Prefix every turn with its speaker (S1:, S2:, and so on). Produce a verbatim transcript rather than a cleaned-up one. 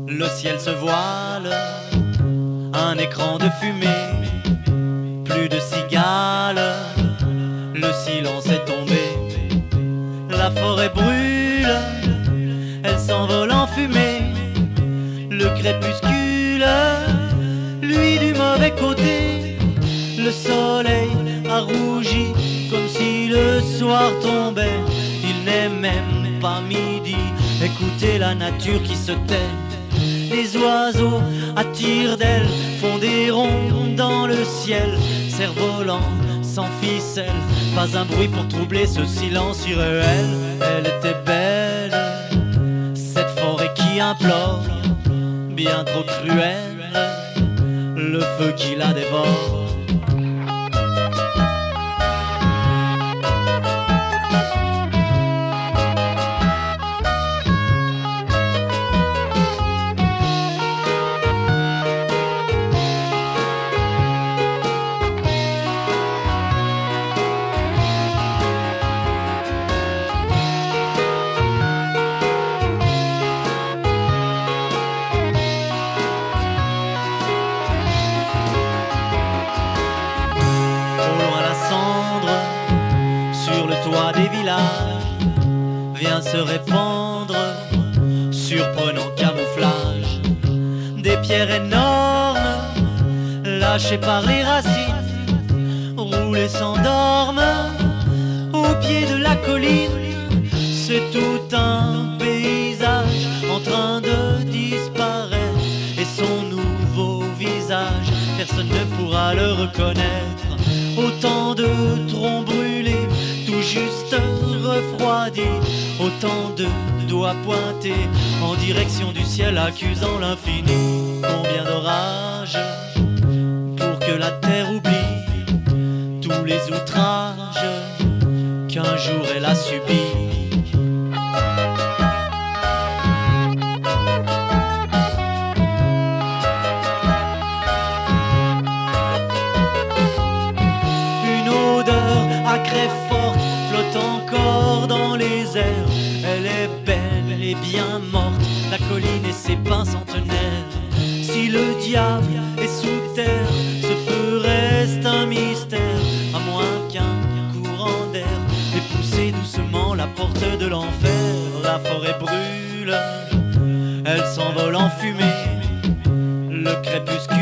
S1: Le ciel se voile, un écran de fumée, plus de cigales, le silence est tombé. La forêt brûle, elle s'envole en fumée. Le crépuscule, lui du mauvais côté. Le soleil a rougi comme si le soir tombait. Il n'est même pas midi, écoutez la nature qui se tait. Les oiseaux à tire-d'aile font des ronds dans le ciel. Cerf-volant sans ficelle, pas un bruit pour troubler ce silence irréel. Elle était belle, cette forêt qui implore, bien trop cruelle, le feu qui la dévore. Sur le toit des villages vient se répandre, surprenant camouflage. Des pierres énormes lâchées par les racines roulent et s'endorment au pied de la colline. C'est tout un paysage en train de disparaître, et son nouveau visage, personne ne pourra le reconnaître. Autant de troncs brûlés, tout juste refroidis, autant de doigts pointés en direction du ciel accusant l'infini. Combien d'orages pour que la terre oublie tous les outrages qu'un jour elle a subis. Acrée forte flotte encore dans les airs. Elle est belle et bien morte, la colline et ses pins centenaires. Si le diable est sous terre, ce feu reste un mystère, à moins qu'un courant d'air ait poussé doucement la porte de l'enfer. La forêt brûle, elle s'envole en fumée, le crépuscule